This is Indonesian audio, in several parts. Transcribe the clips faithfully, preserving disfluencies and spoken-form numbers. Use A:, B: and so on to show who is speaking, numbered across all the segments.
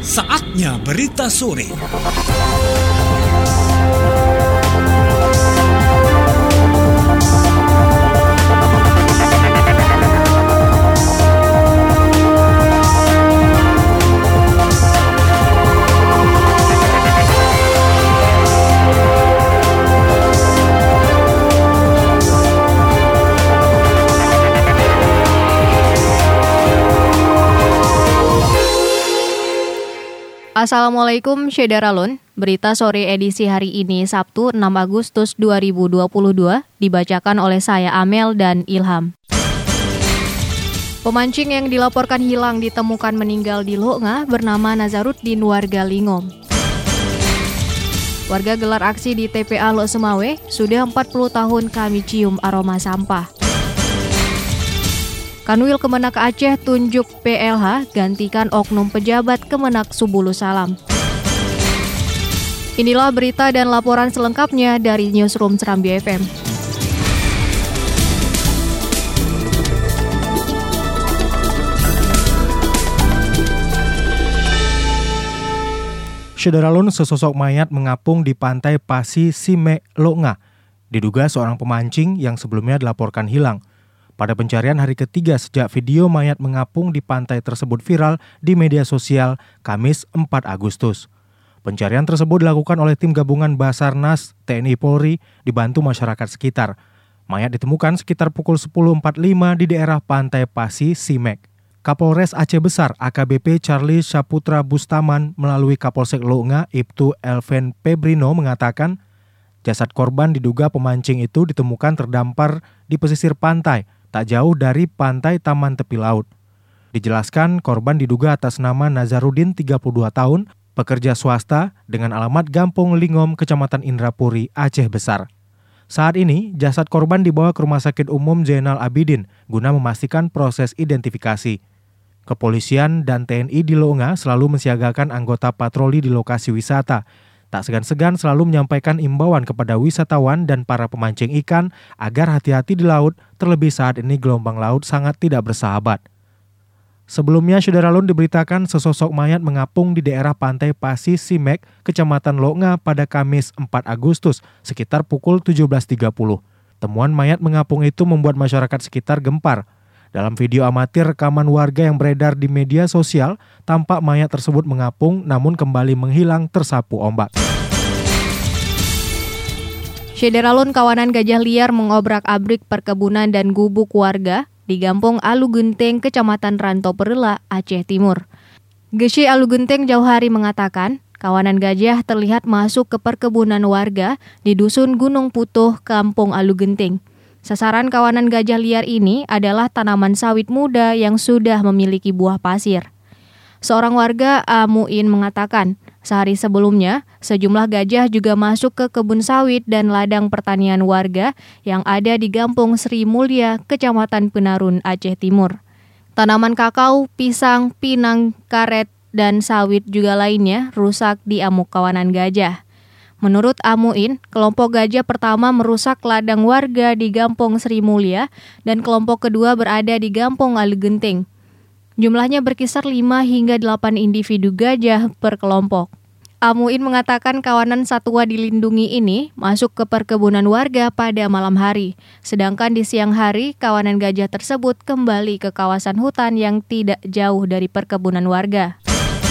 A: Saatnya berita sore.
B: Assalamualaikum Syederalun, berita sore edisi hari ini Sabtu enam Agustus dua ribu dua puluh dua dibacakan oleh saya Amel dan Ilham. Pemancing yang dilaporkan hilang ditemukan meninggal di Lo'nga bernama Nazaruddin warga Lingom. Warga gelar aksi di T P A Lok Semawe, sudah empat puluh tahun kami cium aroma sampah. Kanwil Kemenak Aceh tunjuk P L H gantikan oknum pejabat Kemenak Subulus Salam. Inilah berita dan laporan selengkapnya dari Newsroom Serambi F M.
C: Syederalun, sesosok mayat mengapung di pantai Pasi Simek, Lo'nga. Diduga seorang pemancing yang sebelumnya dilaporkan hilang. Pada pencarian hari ketiga sejak video mayat mengapung di pantai tersebut viral di media sosial Kamis empat Agustus. Pencarian tersebut dilakukan oleh tim gabungan Basarnas, T N I Polri, dibantu masyarakat sekitar. Mayat ditemukan sekitar pukul sepuluh empat puluh lima di daerah pantai Pasi Simek. Kapolres Aceh Besar A K B P Charlie Saputra Bustaman melalui Kapolsek Lo'nga Ibtu Elven Pebrino mengatakan jasad korban diduga pemancing itu ditemukan terdampar di pesisir pantai, tak jauh dari pantai Taman Tepi Laut. Dijelaskan korban diduga atas nama Nazaruddin tiga puluh dua tahun, pekerja swasta dengan alamat Gampung Lingom, Kecamatan Indrapuri, Aceh Besar. Saat ini, jasad korban dibawa ke Rumah Sakit Umum Zainal Abidin guna memastikan proses identifikasi. Kepolisian dan T N I di Lo'nga selalu mensiagakan anggota patroli di lokasi wisata. Tak segan-segan selalu menyampaikan imbauan kepada wisatawan dan para pemancing ikan agar hati-hati di laut, terlebih saat ini gelombang laut sangat tidak bersahabat. Sebelumnya, Syederalun diberitakan sesosok mayat mengapung di daerah pantai Pasi Simek, Kecamatan Lo'nga pada Kamis empat Agustus, sekitar pukul tujuh belas tiga puluh. Temuan mayat mengapung itu membuat masyarakat sekitar gempar. Dalam video amatir rekaman warga yang beredar di media sosial, tampak mayat tersebut mengapung namun kembali menghilang tersapu ombak.
B: Syederalun, kawanan gajah liar mengobrak-abrik perkebunan dan gubuk warga di Gampung Alugenteng, Kecamatan Ranto Perela, Aceh Timur. Gesi Alugenteng Jauhari mengatakan, kawanan gajah terlihat masuk ke perkebunan warga di Dusun Gunung Putuh, Kampung Alugenteng. Sasaran kawanan gajah liar ini adalah tanaman sawit muda yang sudah memiliki buah pasir. Seorang warga Amuin mengatakan, sehari sebelumnya, sejumlah gajah juga masuk ke kebun sawit dan ladang pertanian warga yang ada di Gampung Sri Mulya, Kecamatan Penarun, Aceh Timur. Tanaman kakao, pisang, pinang, karet, dan sawit juga lainnya rusak di amuk kawanan gajah. Menurut Amuin, kelompok gajah pertama merusak ladang warga di Gampung Sri Mulya dan kelompok kedua berada di Gampung Alugenteng. Jumlahnya berkisar lima hingga delapan individu gajah per kelompok. Amuin mengatakan kawanan satwa dilindungi ini masuk ke perkebunan warga pada malam hari, sedangkan di siang hari kawanan gajah tersebut kembali ke kawasan hutan yang tidak jauh dari perkebunan warga.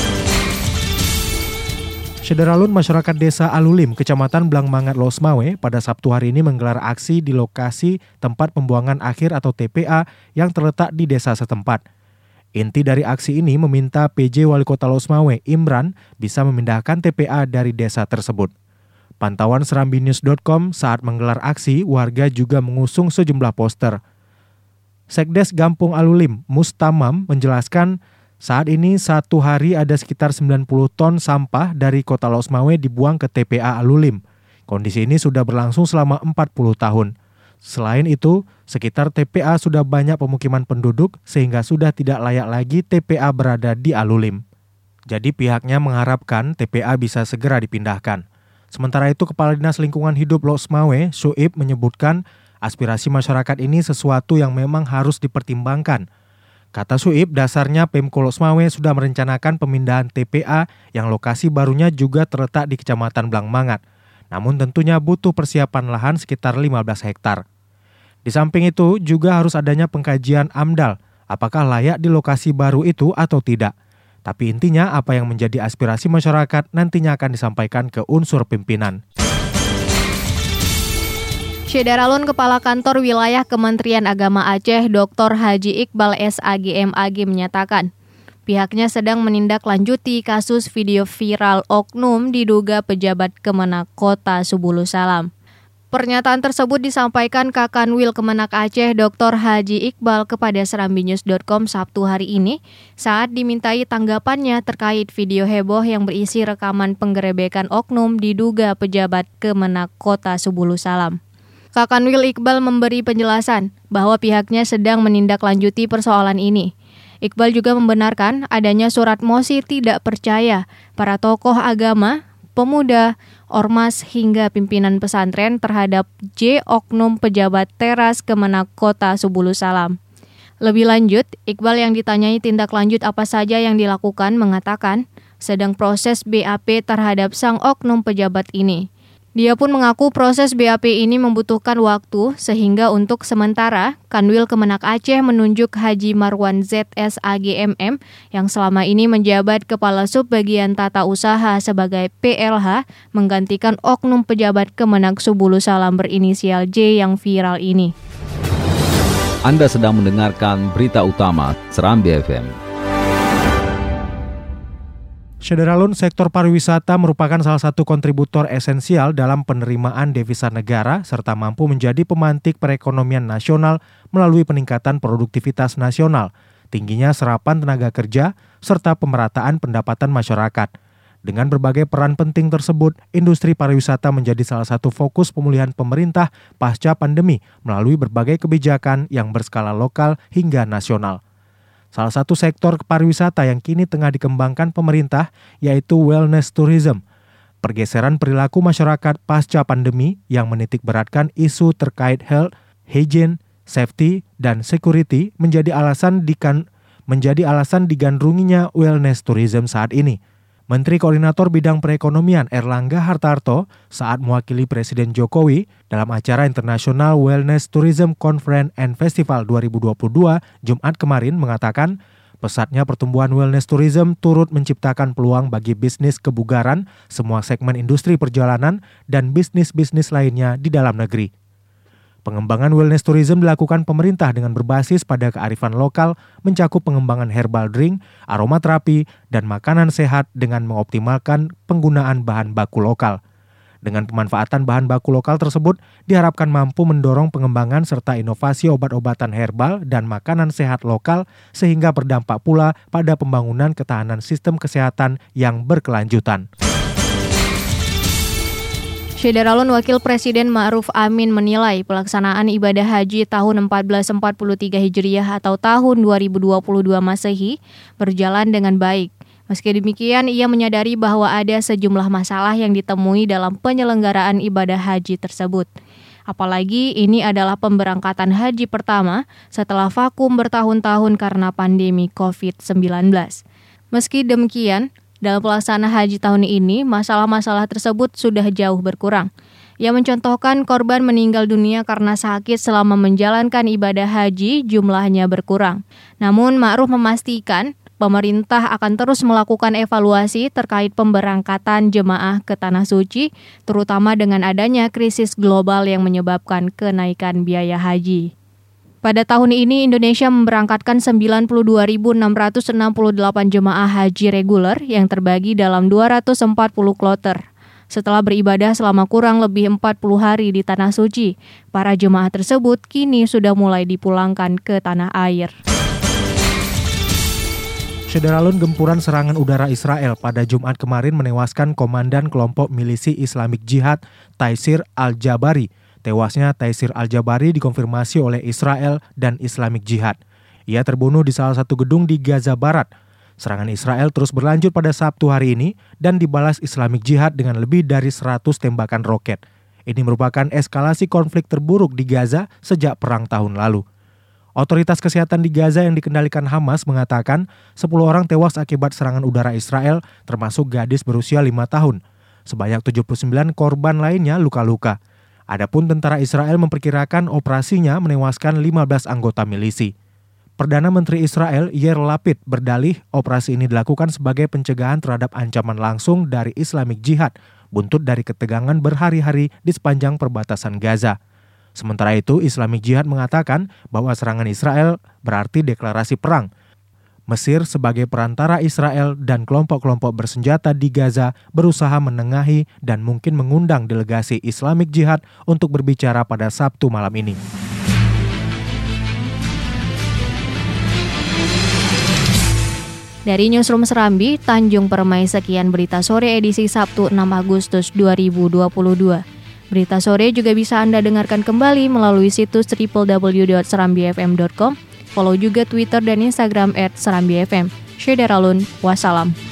C: Syederalun, masyarakat desa Alulim, Kecamatan Blangmangat, Lok Semawe, pada Sabtu hari ini menggelar aksi di lokasi tempat pembuangan akhir atau T P A yang terletak di desa setempat. Inti dari aksi ini meminta P J Wali Kota Lok Semawe, Imran, bisa memindahkan T P A dari desa tersebut. Pantauan serambi news dot com saat menggelar aksi, warga juga mengusung sejumlah poster. Sekdes Gampung Alulim, Mustamam, menjelaskan saat ini satu hari ada sekitar sembilan puluh ton sampah dari Kota Lok Semawe dibuang ke T P A Alulim. Kondisi ini sudah berlangsung selama empat puluh tahun. Selain itu, sekitar T P A sudah banyak pemukiman penduduk sehingga sudah tidak layak lagi T P A berada di Alulim. Jadi pihaknya mengharapkan T P A bisa segera dipindahkan. Sementara itu, Kepala Dinas Lingkungan Hidup Lok Semawe, Suib, menyebutkan aspirasi masyarakat ini sesuatu yang memang harus dipertimbangkan. Kata Suib, dasarnya Pemko Losmawe sudah merencanakan pemindahan T P A yang lokasi barunya juga terletak di Kecamatan Blangmangat. Namun tentunya butuh persiapan lahan sekitar lima belas hektar. Di samping itu juga harus adanya pengkajian AMDAL, apakah layak di lokasi baru itu atau tidak. Tapi intinya apa yang menjadi aspirasi masyarakat nantinya akan disampaikan ke unsur pimpinan.
B: Syederalun Kepala Kantor Wilayah Kementerian Agama Aceh, Doktor Haji Iqbal S A G M A G menyatakan, pihaknya sedang menindaklanjuti kasus video viral oknum diduga pejabat Kemenak Kota Subulu Salam. Pernyataan tersebut disampaikan Kakanwil Kemenak Aceh, Doktor Haji Iqbal kepada serambi news dot com Sabtu hari ini saat dimintai tanggapannya terkait video heboh yang berisi rekaman penggerebekan oknum diduga pejabat Kemenak Kota Subulu Salam. Kakanwil Iqbal memberi penjelasan bahwa pihaknya sedang menindaklanjuti persoalan ini. Iqbal juga membenarkan adanya surat mosi tidak percaya para tokoh agama, pemuda, ormas hingga pimpinan pesantren terhadap J oknum pejabat teras Kemenak Kota Subulu Salam. Lebih lanjut, Iqbal yang ditanyai tindak lanjut apa saja yang dilakukan mengatakan sedang proses B A P terhadap sang oknum pejabat ini. Dia pun mengaku proses B A P ini membutuhkan waktu sehingga untuk sementara Kanwil Kemenak Aceh menunjuk Haji Marwan Z S A G M M yang selama ini menjabat Kepala Subbagian Tata Usaha sebagai P L H menggantikan oknum pejabat Kemenak Subulu Salam berinisial J yang viral ini.
D: Anda sedang mendengarkan berita utama Serambi F M.
C: Syederalun, sektor pariwisata merupakan salah satu kontributor esensial dalam penerimaan devisa negara serta mampu menjadi pemantik perekonomian nasional melalui peningkatan produktivitas nasional, tingginya serapan tenaga kerja, serta pemerataan pendapatan masyarakat. Dengan berbagai peran penting tersebut, industri pariwisata menjadi salah satu fokus pemulihan pemerintah pasca pandemi melalui berbagai kebijakan yang berskala lokal hingga nasional. Salah satu sektor pariwisata yang kini tengah dikembangkan pemerintah yaitu wellness tourism. Pergeseran perilaku masyarakat pasca pandemi yang menitikberatkan isu terkait health, hygiene, safety, dan security menjadi alasan dikan, menjadi alasan digandrunginya wellness tourism saat ini. Menteri Koordinator Bidang Perekonomian Erlangga Hartarto saat mewakili Presiden Jokowi dalam acara International Wellness Tourism Conference and Festival dua ribu dua puluh dua Jumat kemarin mengatakan pesatnya pertumbuhan wellness tourism turut menciptakan peluang bagi bisnis kebugaran, semua segmen industri perjalanan, dan bisnis-bisnis lainnya di dalam negeri. Pengembangan wellness tourism dilakukan pemerintah dengan berbasis pada kearifan lokal, mencakup pengembangan herbal drink, aromaterapi, dan makanan sehat dengan mengoptimalkan penggunaan bahan baku lokal. Dengan pemanfaatan bahan baku lokal tersebut, diharapkan mampu mendorong pengembangan serta inovasi obat-obatan herbal dan makanan sehat lokal sehingga berdampak pula pada pembangunan ketahanan sistem kesehatan yang berkelanjutan.
B: Syederalun Wakil Presiden Ma'ruf Amin menilai pelaksanaan ibadah haji tahun seribu empat ratus empat puluh tiga Hijriah atau tahun dua ribu dua puluh dua Masehi berjalan dengan baik. Meski demikian, ia menyadari bahwa ada sejumlah masalah yang ditemui dalam penyelenggaraan ibadah haji tersebut. Apalagi ini adalah pemberangkatan haji pertama setelah vakum bertahun-tahun karena pandemi covid sembilan belas. Meski demikian, dalam pelaksanaan haji tahun ini, masalah-masalah tersebut sudah jauh berkurang. Ia mencontohkan korban meninggal dunia karena sakit selama menjalankan ibadah haji jumlahnya berkurang. Namun Ma'ruf memastikan pemerintah akan terus melakukan evaluasi terkait pemberangkatan jemaah ke Tanah Suci, terutama dengan adanya krisis global yang menyebabkan kenaikan biaya haji. Pada tahun ini, Indonesia memberangkatkan sembilan puluh dua ribu enam ratus enam puluh delapan jemaah haji reguler yang terbagi dalam dua ratus empat puluh kloter. Setelah beribadah selama kurang lebih empat puluh hari di Tanah Suci, para jemaah tersebut kini sudah mulai dipulangkan ke tanah air.
C: Syederalun, gempuran serangan udara Israel pada Jumat kemarin menewaskan komandan kelompok milisi Islamic Jihad Taisir Al-Jabari. Tewasnya Taisir Al-Jabari dikonfirmasi oleh Israel dan Islamic Jihad. Ia terbunuh di salah satu gedung di Gaza Barat. Serangan Israel terus berlanjut pada Sabtu hari ini dan dibalas Islamic Jihad dengan lebih dari seratus tembakan roket. Ini merupakan eskalasi konflik terburuk di Gaza sejak perang tahun lalu. Otoritas kesehatan di Gaza yang dikendalikan Hamas mengatakan sepuluh orang tewas akibat serangan udara Israel, termasuk gadis berusia lima tahun. Sebanyak tujuh puluh sembilan korban lainnya luka-luka. Adapun tentara Israel memperkirakan operasinya menewaskan lima belas anggota milisi. Perdana Menteri Israel Yair Lapid berdalih operasi ini dilakukan sebagai pencegahan terhadap ancaman langsung dari Islamic Jihad, buntut dari ketegangan berhari-hari di sepanjang perbatasan Gaza. Sementara itu, Islamic Jihad mengatakan bahwa serangan Israel berarti deklarasi perang. Mesir sebagai perantara Israel dan kelompok-kelompok bersenjata di Gaza berusaha menengahi dan mungkin mengundang delegasi Islamic Jihad untuk berbicara pada Sabtu malam ini.
B: Dari Newsroom Serambi, Tanjung Permai, sekian berita sore edisi Sabtu enam Agustus dua ribu dua puluh dua. Berita sore juga bisa Anda dengarkan kembali melalui situs w w w dot serambi f m dot com. Follow juga Twitter dan Instagram at serambi f m. Syederalun, wassalam.